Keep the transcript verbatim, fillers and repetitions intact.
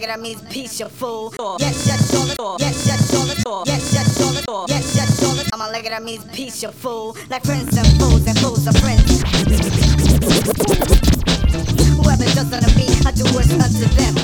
like it, that means peace, you fool. Yes, yes, all it. Yes, yes, all it. Yes, yes, all it. Yes, yes, all it. I'm a like it, that means peace, you fool. Like friends and fools and fools are friends. Whoever does unto me, I do worse unto them.